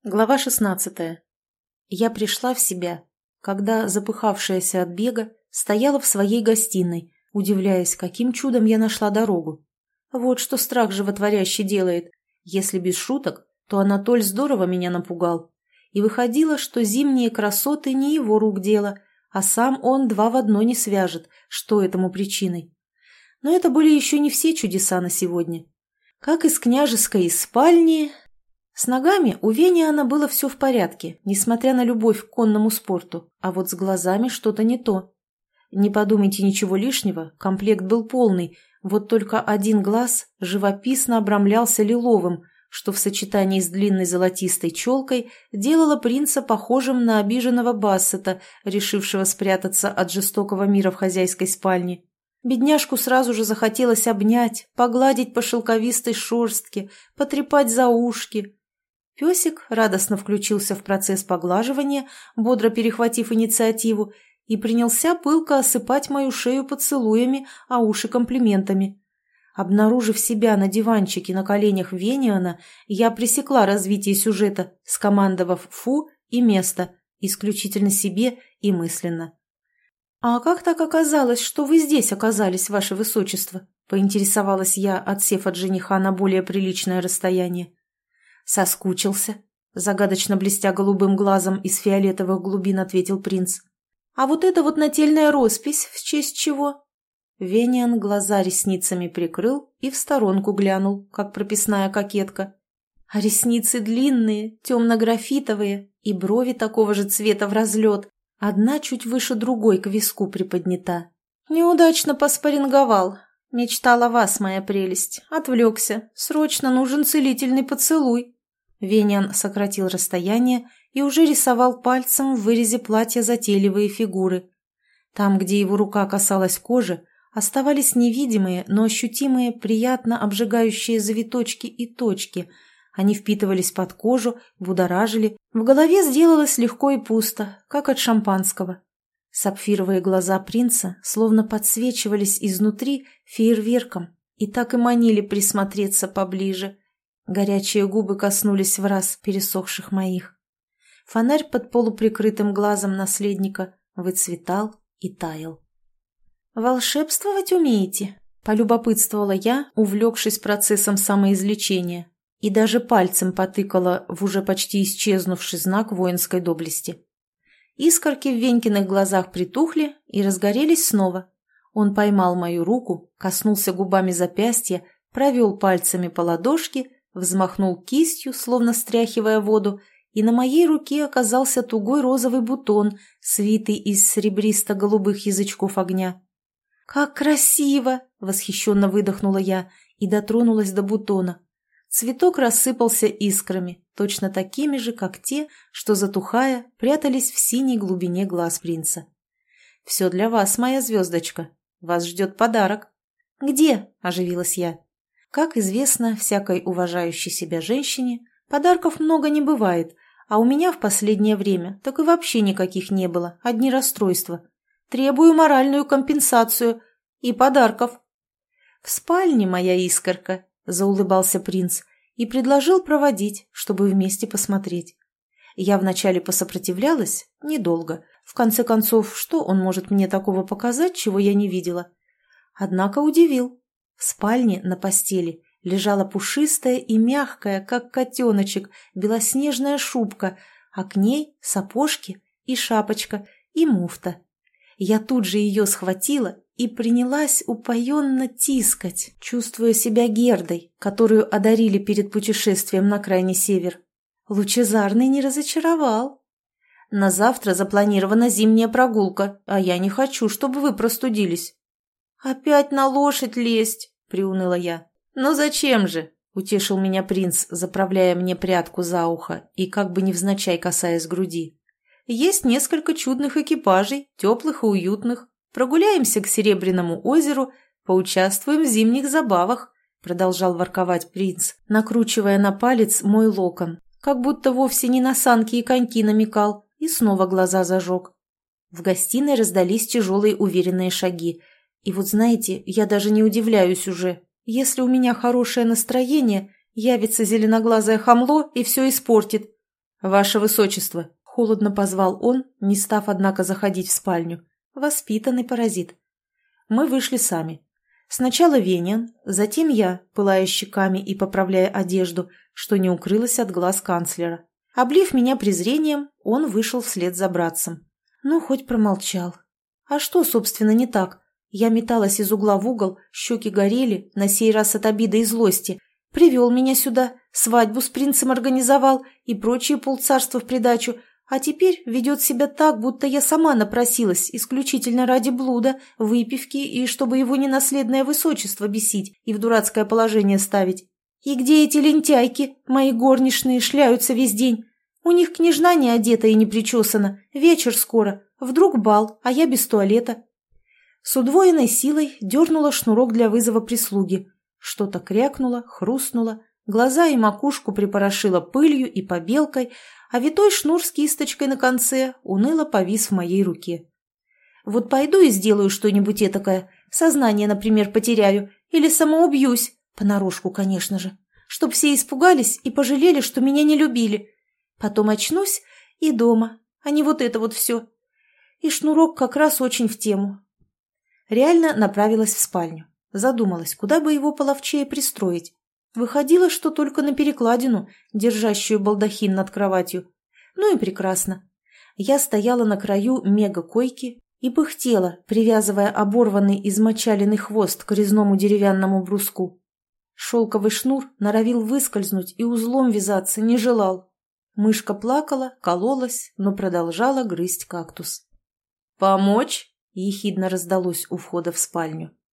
Глава 16. Я пришла в себя, когда, запыхавшаяся от бега, стояла в своей гостиной, удивляясь, каким чудом я нашла дорогу. Вот что страх животворящий делает. Если без шуток, то Анатоль здорово меня напугал. И выходило, что зимние красоты не его рук дело, а сам он два в одно не свяжет, что этому причиной. Но это были еще не все чудеса на сегодня. Как из княжеской спальни... С ногами у Вениана было все в порядке, несмотря на любовь к конному спорту, а вот с глазами что-то не то. Не подумайте ничего лишнего, комплект был полный, вот только один глаз живописно обрамлялся лиловым, что в сочетании с длинной золотистой челкой делало принца похожим на обиженного Бассета, решившего спрятаться от жестокого мира в хозяйской спальне. Бедняжку сразу же захотелось обнять, погладить по шелковистой шерстке, потрепать за ушки. Песик радостно включился в процесс поглаживания, бодро перехватив инициативу, и принялся пылко осыпать мою шею поцелуями, а уши комплиментами. Обнаружив себя на диванчике на коленях Вениана, я пресекла развитие сюжета, скомандовав «фу» и «место», исключительно себе и мысленно. «А как так оказалось, что вы здесь оказались, ваше высочество?» — поинтересовалась я, отсев от жениха на более приличное расстояние. «Соскучился», — загадочно блестя голубым глазом из фиолетовых глубин ответил принц. «А вот это вот нательная роспись, в честь чего?» Вениан глаза ресницами прикрыл и в сторонку глянул, как прописная кокетка. А ресницы длинные, темно-графитовые, и брови такого же цвета в разлет, одна чуть выше другой к виску приподнята. «Неудачно поспарринговал. Мечтала вас, моя прелесть. Отвлекся. Срочно нужен целительный поцелуй». Вениан сократил расстояние и уже рисовал пальцем в вырезе платья затейливые фигуры. Там, где его рука касалась кожи, оставались невидимые, но ощутимые, приятно обжигающие завиточки и точки. Они впитывались под кожу, будоражили. В голове сделалось легко и пусто, как от шампанского. Сапфировые глаза принца словно подсвечивались изнутри фейерверком и так и манили присмотреться поближе. Горячие губы коснулись враз пересохших моих. Фонарь под полуприкрытым глазом наследника выцветал и таял. «Волшебствовать умеете?» — полюбопытствовала я, увлекшись процессом самоизлечения, и даже пальцем потыкала в уже почти исчезнувший знак воинской доблести. Искорки в Венькиных глазах притухли и разгорелись снова. Он поймал мою руку, коснулся губами запястья, провел пальцами по ладошке, взмахнул кистью, словно стряхивая воду, и на моей руке оказался тугой розовый бутон, свитый из серебристо-голубых язычков огня. «Как красиво!» — восхищенно выдохнула я и дотронулась до бутона. Цветок рассыпался искрами, точно такими же, как те, что, затухая, прятались в синей глубине глаз принца. «Все для вас, моя звездочка. Вас ждет подарок». «Где?» — оживилась я. Как известно всякой уважающей себя женщине, подарков много не бывает, а у меня в последнее время так и вообще никаких не было, одни расстройства. Требую моральную компенсацию и подарков. «В спальне, моя искорка», — заулыбался принц и предложил проводить, чтобы вместе посмотреть. Я вначале посопротивлялась, недолго. В конце концов, что он может мне такого показать, чего я не видела? Однако удивил. В спальне на постели лежала пушистая и мягкая, как котеночек, белоснежная шубка, а к ней сапожки и шапочка, и муфта. Я тут же ее схватила и принялась упоенно тискать, чувствуя себя Гердой, которую одарили перед путешествием на крайний север. Лучезарный не разочаровал. «На завтра запланирована зимняя прогулка, а я не хочу, чтобы вы простудились». «Опять на лошадь лезть?» — приуныла я. «Ну зачем же?» — утешил меня принц, заправляя мне прядку за ухо и как бы невзначай касаясь груди. «Есть несколько чудных экипажей, теплых и уютных. Прогуляемся к Серебряному озеру, поучаствуем в зимних забавах», — продолжал ворковать принц, накручивая на палец мой локон, как будто вовсе не на санки и коньки намекал, и снова глаза зажег. В гостиной раздались тяжелые уверенные шаги. И вот знаете, я даже не удивляюсь уже. Если у меня хорошее настроение, явится зеленоглазое хамло и все испортит. «Ваше высочество», — холодно позвал он, не став, однако, заходить в спальню. Воспитанный паразит. Мы вышли сами. Сначала Вениан, затем я, пылая щеками и поправляя одежду, что не укрылось от глаз канцлера. Облив меня презрением, он вышел вслед за братцем. Ну, хоть промолчал. А что, собственно, не так? Я металась из угла в угол, щеки горели, на сей раз от обиды и злости. Привел меня сюда, свадьбу с принцем организовал и прочие полцарства в придачу, а теперь ведет себя так, будто я сама напросилась исключительно ради блуда, выпивки и чтобы его ненаследное высочество бесить и в дурацкое положение ставить. И где эти лентяйки, мои горничные, шляются весь день? У них княжна не одета и не причесана, вечер скоро, вдруг бал, а я без туалета. С удвоенной силой дернула шнурок для вызова прислуги. Что-то крякнуло, хрустнуло, глаза и макушку припорошило пылью и побелкой, а витой шнур с кисточкой на конце уныло повис в моей руке. Вот пойду и сделаю что-нибудь этакое, сознание, например, потеряю, или самоубьюсь, понарошку, конечно же, чтоб все испугались и пожалели, что меня не любили. Потом очнусь и дома, а не вот это вот все. И шнурок как раз очень в тему. Реально направилась в спальню. Задумалась, куда бы его половчее пристроить. Выходило, что только на перекладину, держащую балдахин над кроватью. Ну и прекрасно. Я стояла на краю мега-койки и пыхтела, привязывая оборванный измочаленный хвост к резному деревянному бруску. Шелковый шнур норовил выскользнуть и узлом вязаться не желал. Мышка плакала, кололась, но продолжала грызть кактус. «Помочь?» — ехидно раздалось у входа в спальню.